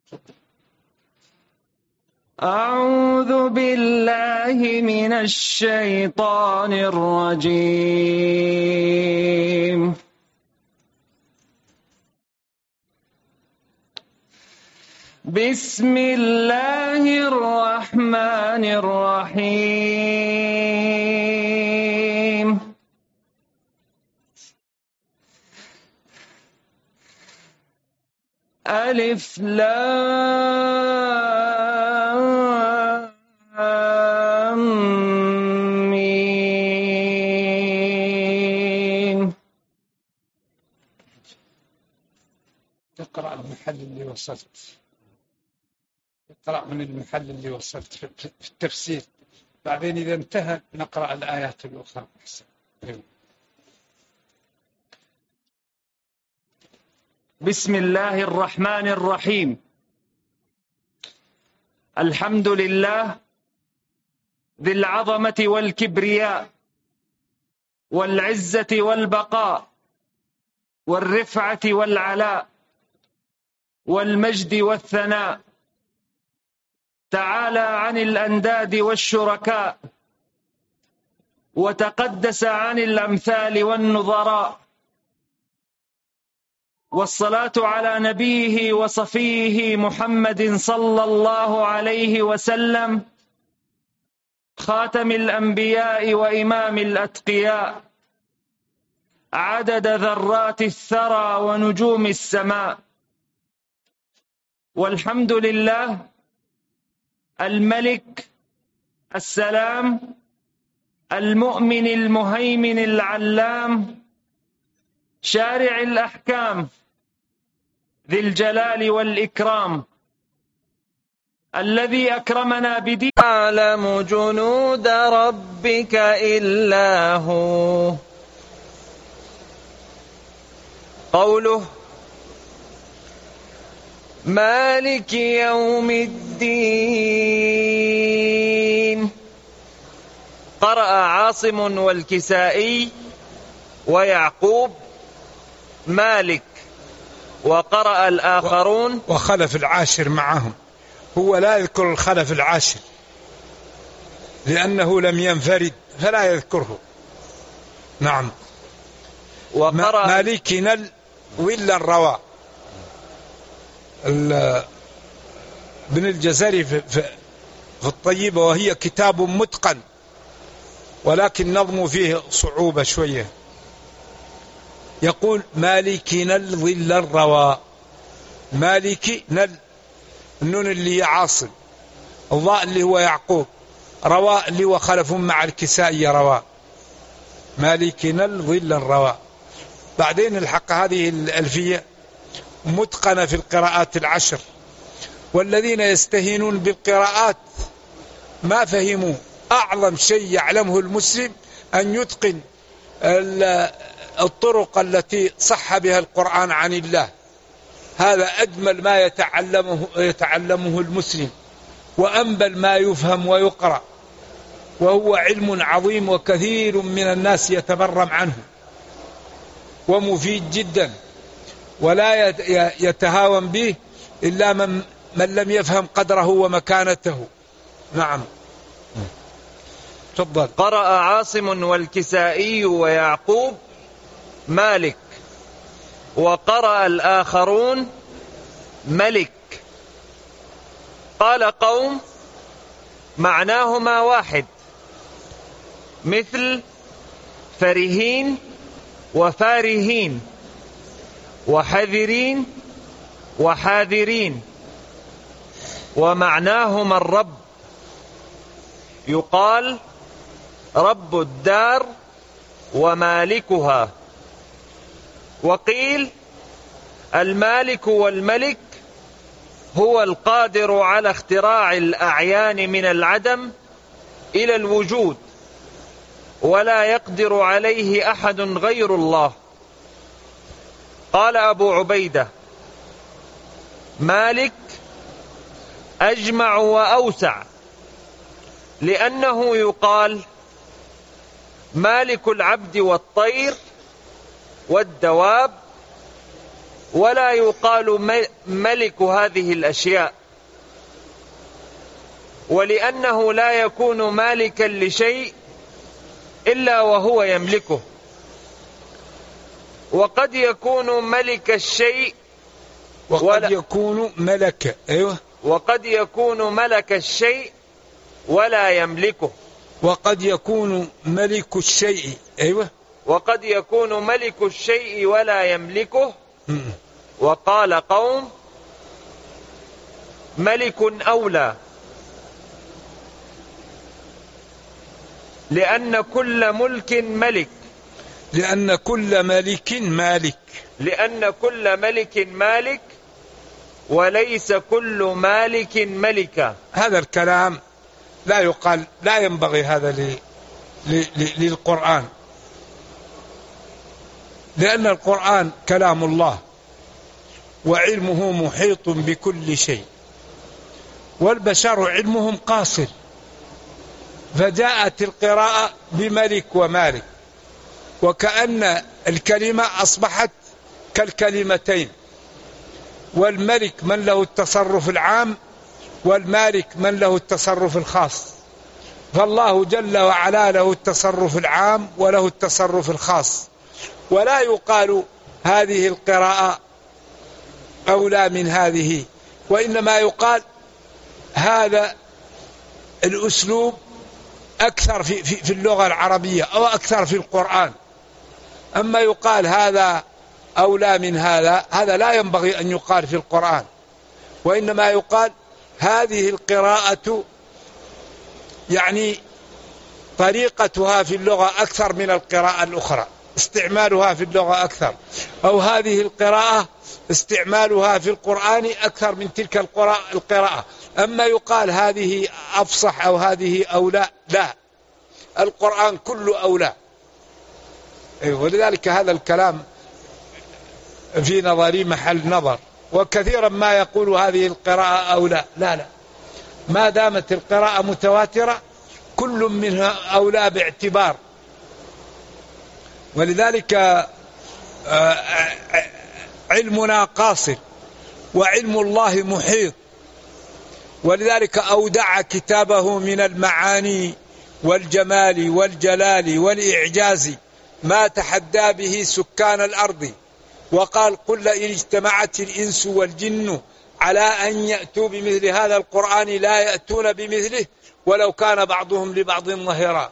أعوذ بالله من الشيطان الرجيم. بسم الله الرحمن الرحيم. ألف لام ميم. تقرأ المحل اللي وصلت، اقرأ من المحل اللي وصلت في التفسير، بعدين إذا انتهى نقرأ الآيات الأخرى. بسم الله الرحمن الرحيم. الحمد لله ذي العظمة والكبرياء والعزة والبقاء والرفعة والعلاء والمجد والثناء، تعالى عن الأنداد والشركاء، وتقدس عن الأمثال والنظراء، والصلاة على نبيه وصفيه محمد صلى الله عليه وسلم، خاتم الأنبياء وإمام الأتقياء، عدد ذرات الثرى ونجوم السماء. والحمد لله الملك السلام المؤمن المهيمن العلام، شارع الأحكام ذي الجلال والإكرام، الذي أكرمنا بدين يعلم جنود ربك إلا هو. قوله مالك يوم الدين. قرأ عاصم والكسائي ويعقوب مالك، وقرأ الآخرون وخلف العاشر معهم. هو لا يذكر الخلف العاشر لأنه لم ينفرد فلا يذكره. نعم. وقرأ مالكنا ولا الرواء. ابن الجزري في الطيبة، وهي كتاب متقن ولكن نظم فيه صعوبة شوية. يقول مالكنا الظل الرواء. مالكي نل، النون اللي هي عاصم، الضاء اللي هو يعقوب، رواء اللي هو خلف مع الكسائي رواء. مالكنا الظل الرواء. بعدين الحق هذه الألفية متقنة في القراءات العشر، والذين يستهينون بالقراءات ما فهموا أعظم شيء يعلمه المسلم أن يتقن الطرق التي صح بها القرآن عن الله. هذا أجمل ما يتعلمه المسلم، وأنبل ما يفهم ويقرأ، وهو علم عظيم وكثير من الناس يتبرم عنه، ومفيد جدا، ولا يتهاون به إلا من لم يفهم قدره ومكانته. نعم. تفضل. قرأ عاصم والكسائي ويعقوب مالك، وقرأ الآخرون ملك. قال قوم معناهما واحد، مثل فرهين وفارهين وحذرين وحاذرين، ومعناهما الرب، يقال رب الدار ومالكها. وقيل المالك والملك هو القادر على اختراع الأعيان من العدم إلى الوجود، ولا يقدر عليه أحد غير الله. قال أبو عبيدة مالك أجمع وأوسع، لأنه يقال مالك العبد والطير والدواب ولا يقال ملك هذه الأشياء، ولأنه لا يكون مالكا لشيء إلا وهو يملكه. وقد يكون ملك الشيء وقد يكون ملك، أيوه، وقد يكون ملك الشيء ولا يملكه. وقد يكون ملك الشيء، أيوه، وقد يكون ملك الشيء ولا يملكه. وقال قوم ملك أولى، لأن كل ملك ملك، لأن كل ملك مالك، لأن كل ملك مالك وليس كل مالك ملكا. هذا الكلام لا يقال، لا ينبغي هذا للقرآن، لأن القرآن كلام الله وعلمه محيط بكل شيء، والبشر علمهم قاصر، فجاءت القراءة بملك ومالك، وكأن الكلمة أصبحت كالكلمتين، والملك من له التصرف العام، والمالك من له التصرف الخاص. فالله جل وعلا له التصرف العام وله التصرف الخاص، ولا يقال هذه القراءة أولى من هذه، وإنما يقال هذا الأسلوب أكثر في اللغة العربية أو أكثر في القرآن. أما يقال هذا أولى من هذا، هذا لا ينبغي أن يقال في القرآن، وإنما يقال هذه القراءة يعني طريقتها في اللغة أكثر من القراءة الأخرى، استعمالها في اللغة أكثر، أو هذه القراءة استعمالها في القرآن أكثر من تلك القراءة. أما يقال هذه أفصح أو هذه أولى، لا، القرآن كله أولى. ولذلك هذا الكلام في نظري محل نظر، وكثيرا ما يقول هذه القراءة أولى، لا لا، ما دامت القراءة متواترة كل منها أولى باعتبار. ولذلك علمنا قاصر وعلم الله محيط، ولذلك أودع كتابه من المعاني والجمال والجلال والإعجاز ما تحدى به سكان الأرض، وقال قل إن اجتمعت الإنس والجن على أن يأتوا بمثل هذا القرآن لا يأتون بمثله ولو كان بعضهم لبعض ظهيرا.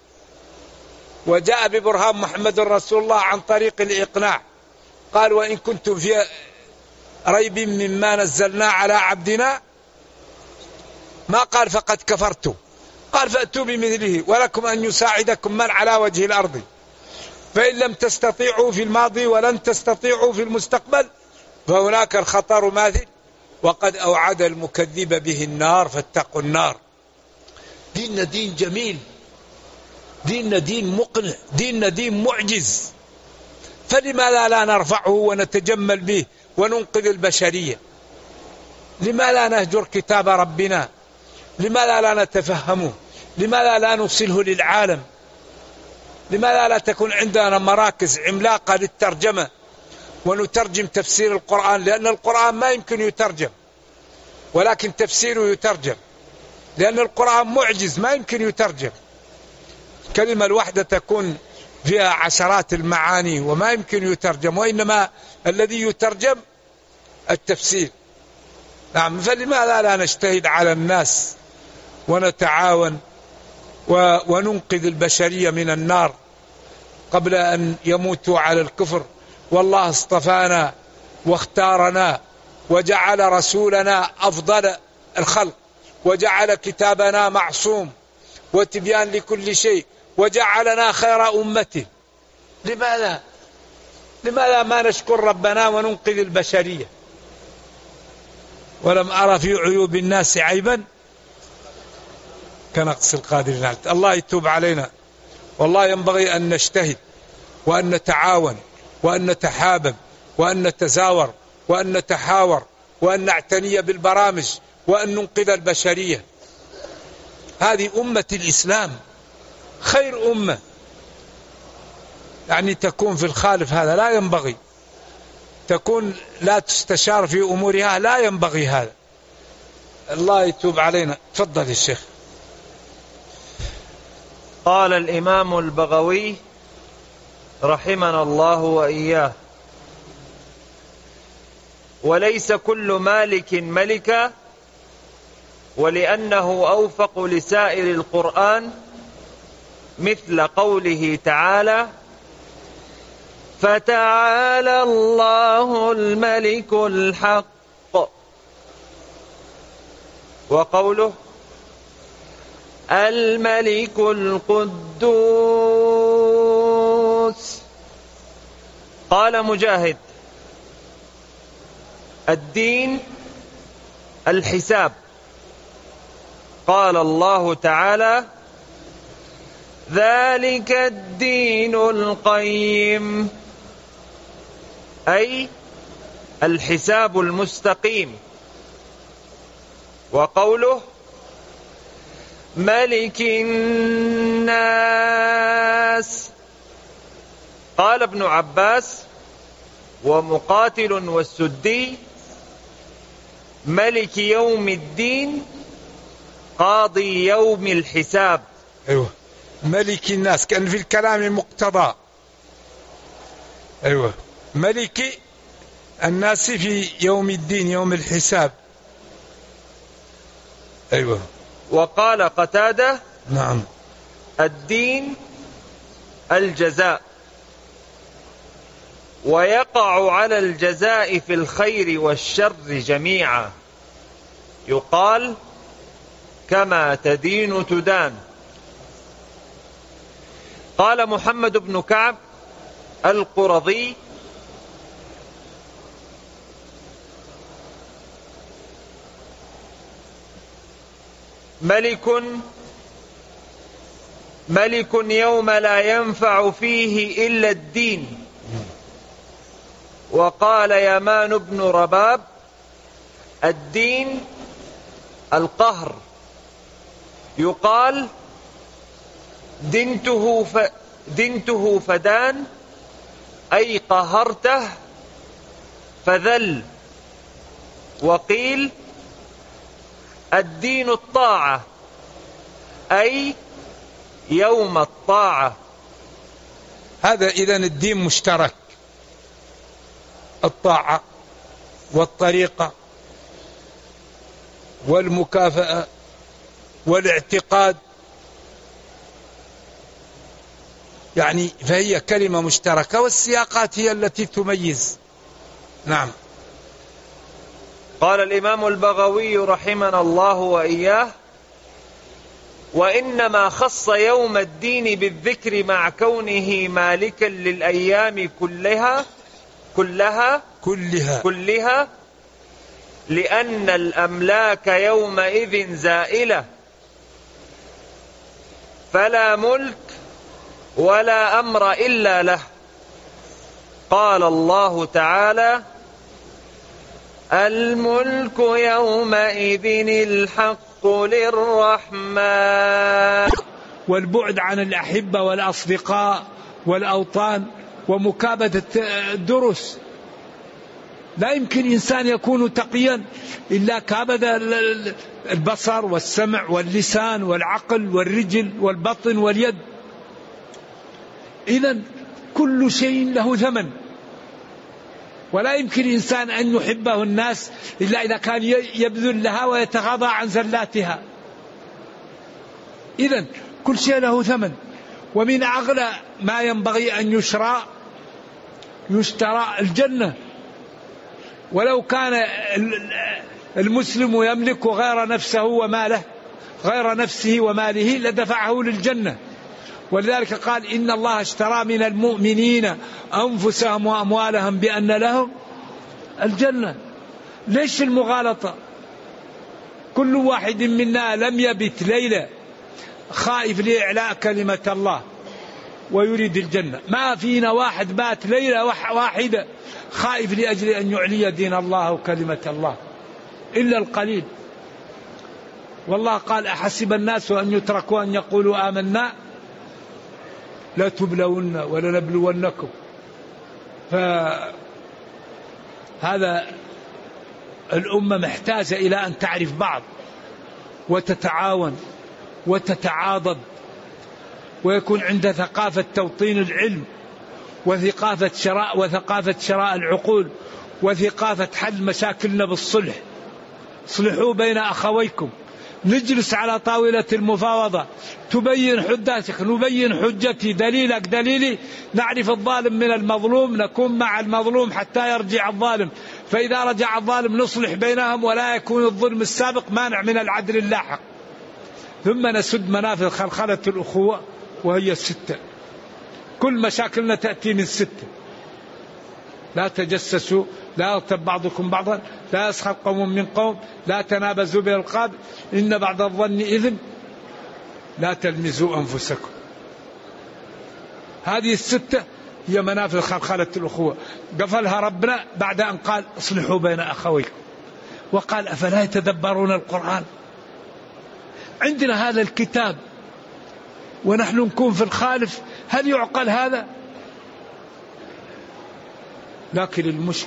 وجاء ببرهان محمد رسول الله عن طريق الإقناع، قال وإن كنتم في ريب مما نزلنا على عبدنا، ما قال فقد كفرتم، قال فأتوا بمثله ولكم أن يساعدكم من على وجه الأرض، فإن لم تستطيعوا في الماضي ولن تستطيعوا في المستقبل فهناك الخطر ماثل، وقد أوعد المكذب به النار فاتقوا النار. ديننا دين جميل، ديننا دين مقنع، ديننا دين معجز، فلماذا لا نرفعه ونتجمل به وننقذ البشرية؟ لماذا نهجر كتاب ربنا؟ لماذا لا نتفهمه؟ لماذا لا نوصله للعالم؟ لماذا لا تكون عندنا مراكز عملاقة للترجمة ونترجم تفسير القرآن؟ لأن القرآن ما يمكن يترجم، ولكن تفسيره يترجم، لأن القرآن معجز ما يمكن يترجم. كلمة الوحدة تكون فيها عشرات المعاني وما يمكن يترجم، وإنما الذي يترجم التفسير. نعم، فلماذا لا نجتهد على الناس ونتعاون وننقذ البشرية من النار قبل أن يموتوا على الكفر؟ والله اصطفانا واختارنا وجعل رسولنا أفضل الخلق، وجعل كتابنا معصوم وتبيان لكل شيء، وجعلنا خير أمته. لماذا ما نشكر ربنا وننقذ البشرية؟ ولم أرى في عيوب الناس عيبا كنقص القادرين. الله يتوب علينا، والله ينبغي أن نجتهد وأن نتعاون وأن نتحابب وأن نتزاور وأن نتحاور وأن نعتني بالبرامج وأن ننقذ البشرية. هذه أمة الإسلام خير أمة، يعني تكون في الخالف هذا لا ينبغي. تكون لا تستشار في أمورها، لا ينبغي هذا. الله يتوب علينا. تفضل يا شيخ. قال الإمام البغوي رحمنا الله وإياه: وليس كل مالك ملكا، ولأنه أوفق لسائر القرآن، مثل قوله تعالى: فتعالى الله الملك الحق، وقوله الملك القدوس. قال مجاهد: الدين الحساب. قال الله تعالى: ذلك الدين القيم، أي الحساب المستقيم. وقوله ملك الناس. قال ابن عباس ومقاتل والسدي: ملك يوم الدين، قاضي يوم الحساب. أيوة، ملك الناس، كان في الكلام مقتضى. أيوة، ملك الناس في يوم الدين، يوم الحساب. أيوة. وقال قتادة: نعم، الدين الجزاء، ويقع على الجزاء في الخير والشر جميعا، يقال كما تدين تدان. قال محمد بن كعب القرظي: ملك يوم لا ينفع فيه إلا الدين. وقال يمان بن رباب: الدين القهر، يقال دنته فدان، أي قهرته فذل. وقيل الدين الطاعة، أي يوم الطاعة. هذا إذن الدين مشترك، الطاعة والطريقة والمكافأة والاعتقاد، يعني فهي كلمة مشتركة، والسياقات هي التي تميز. نعم. قال الإمام البغوي رحمنا الله وإياه: وإنما خص يوم الدين بالذكر مع كونه مالكا للأيام كلها لأن الأملاك يومئذ زائلة، فلا ملك ولا أمر إلا له. قال الله تعالى: الملك يومئذ الحق للرحمن. والبعد عن الأحبة والأصدقاء والأوطان ومكابدة الدرس. لا يمكن إنسان يكون تقيا إلا كابد البصر والسمع واللسان والعقل والرجل والبطن واليد. إذن كل شيء له ثمن، ولا يمكن إنسان أن يحبه الناس إلا إذا كان يبذل لها ويتغاضى عن زلاتها. إذن كل شيء له ثمن، ومن أغلى ما ينبغي أن يشترى الجنة. ولو كان المسلم يملك غير نفسه وماله، غير نفسه وماله، لدفعه للجنة. ولذلك قال: إن الله اشترى من المؤمنين أنفسهم وأموالهم بأن لهم الجنة. ليش المغالطة؟ كل واحد منا لم يبت ليلة خائف لإعلاء كلمة الله ويريد الجنة. ما فينا واحد بات ليلة واحدة خائف لأجل أن يعلي دين الله وكلمة الله، إلا القليل. والله قال: أحسب الناس أن يتركوا أن يقولوا آمنا لا تبلون ولا نبلونكم. هذا الأمة محتاجة إلى أن تعرف بعض وتتعاون وتتعاضد، ويكون عندها ثقافة توطين العلم وثقافة شراء العقول وثقافة حل مشاكلنا بالصلح. صلحوا بين أخويكم، نجلس على طاولة المفاوضة، تبين حجتك نبين حجتي، دليلك دليلي، نعرف الظالم من المظلوم، نكون مع المظلوم حتى يرجع الظالم، فإذا رجع الظالم نصلح بينهم ولا يكون الظلم السابق مانع من العدل اللاحق. ثم نسد منافذ خلخلة الأخوة وهي 6. كل مشاكلنا تأتي من 6. لا تجسسوا، لا يغتب بعضكم بعضا، لا يسخر قوم من قوم، لا تنابزوا بالألقاب، إن بعد الظن إثم، لا تلمزوا أنفسكم. هذه 6 هي منافذ خلخلة الأخوة، قفلها ربنا بعد أن قال اصلحوا بين أخويكم، وقال أفلا يتدبرون القرآن. عندنا هذا الكتاب ونحن نكون في الخالف، هل يعقل هذا؟ لكن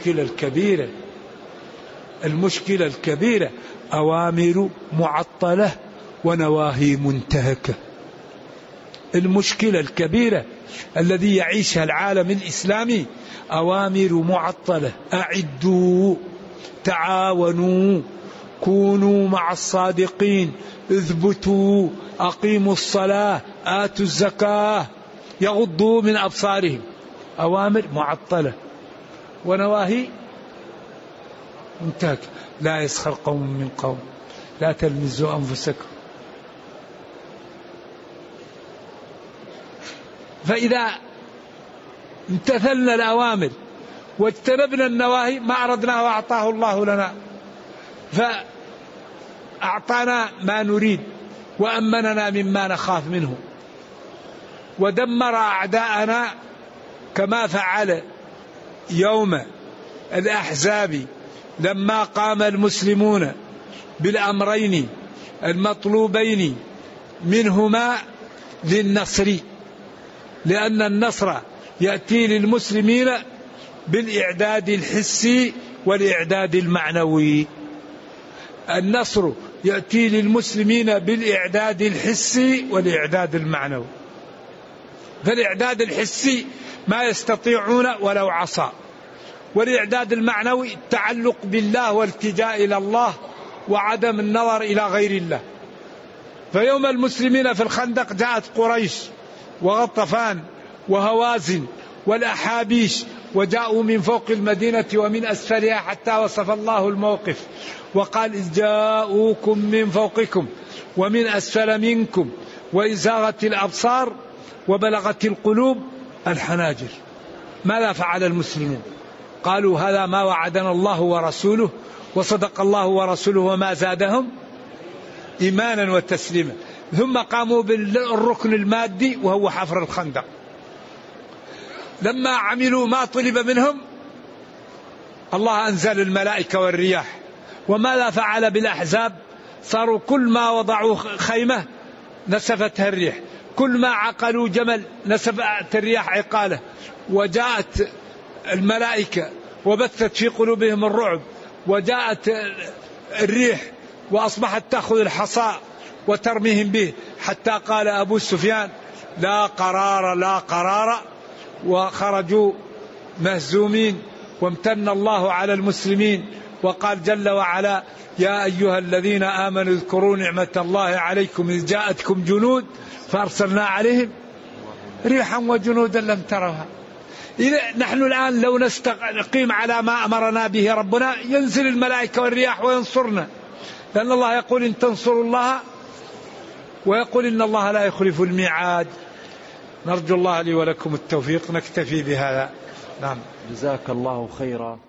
المشكلة الكبيرة أوامر معطلة ونواهي منتهكة. المشكلة الكبيرة الذي يعيشها العالم الإسلامي أوامر معطلة، أعدوا، تعاونوا، كونوا مع الصادقين، اثبتوا، أقيموا الصلاة، آتوا الزكاة، يغضوا من أبصارهم. أوامر معطلة ونواهي منتهكة. لا يسخر قوم من قوم، لا تلمزوا أنفسكم. فإذا امتثلنا الأوامر واجتنبنا النواهي ما أردناه وأعطاه الله لنا، فأعطانا ما نريد وأمننا مما نخاف منه، ودمر أعداءنا كما فعل يوم الأحزاب لما قام المسلمون بالأمرين المطلوبين منهما للنصر، لأن النصر يأتي للمسلمين بالإعداد الحسي والإعداد المعنوي. النصر يأتي للمسلمين بالإعداد الحسي والإعداد المعنوي. فالإعداد الحسي ما يستطيعون ولو عصى، والإعداد المعنوي التعلق بالله والالتجاء إلى الله وعدم النظر إلى غير الله. فيوم المسلمين في الخندق جاءت قريش وغطفان وهوازن والأحابيش، وجاءوا من فوق المدينة ومن أسفلها، حتى وصف الله الموقف وقال إذ جاءوكم من فوقكم ومن أسفل منكم وإذ زاغت الأبصار وبلغت القلوب الحناجر. ماذا فعل المسلمون؟ قالوا هذا ما وعدنا الله ورسوله وصدق الله ورسوله وما زادهم إيمانا وتسليما. ثم قاموا بالركن المادي وهو حفر الخندق. لما عملوا ما طلب منهم الله أنزل الملائكة والرياح. وماذا فعل بالأحزاب؟ صاروا كل ما وضعوا خيمة نسفتها الريح، كل ما عقلوا جمل نسفت الرياح عقاله، وجاءت الملائكة وبثت في قلوبهم الرعب، وجاءت الريح وأصبحت تأخذ الحصى وترميهم به، حتى قال أبو سفيان لا قرار لا قرار، وخرجوا مهزومين. وامتن الله على المسلمين وقال جل وعلا يا أيها الذين آمنوا اذكروا نعمة الله عليكم إذ جاءتكم جنود فأرسلنا عليهم ريحا وجنودا لم تروها. إذا نحن الآن لو نستقيم على ما أمرنا به ربنا ينزل الملائكة والرياح وينصرنا، لأن الله يقول إن تنصروا الله ويقول إن الله لا يخلف الميعاد. نرجو الله لي ولكم التوفيق. نكتفي بهذا. نعم. جزاك الله خيرا.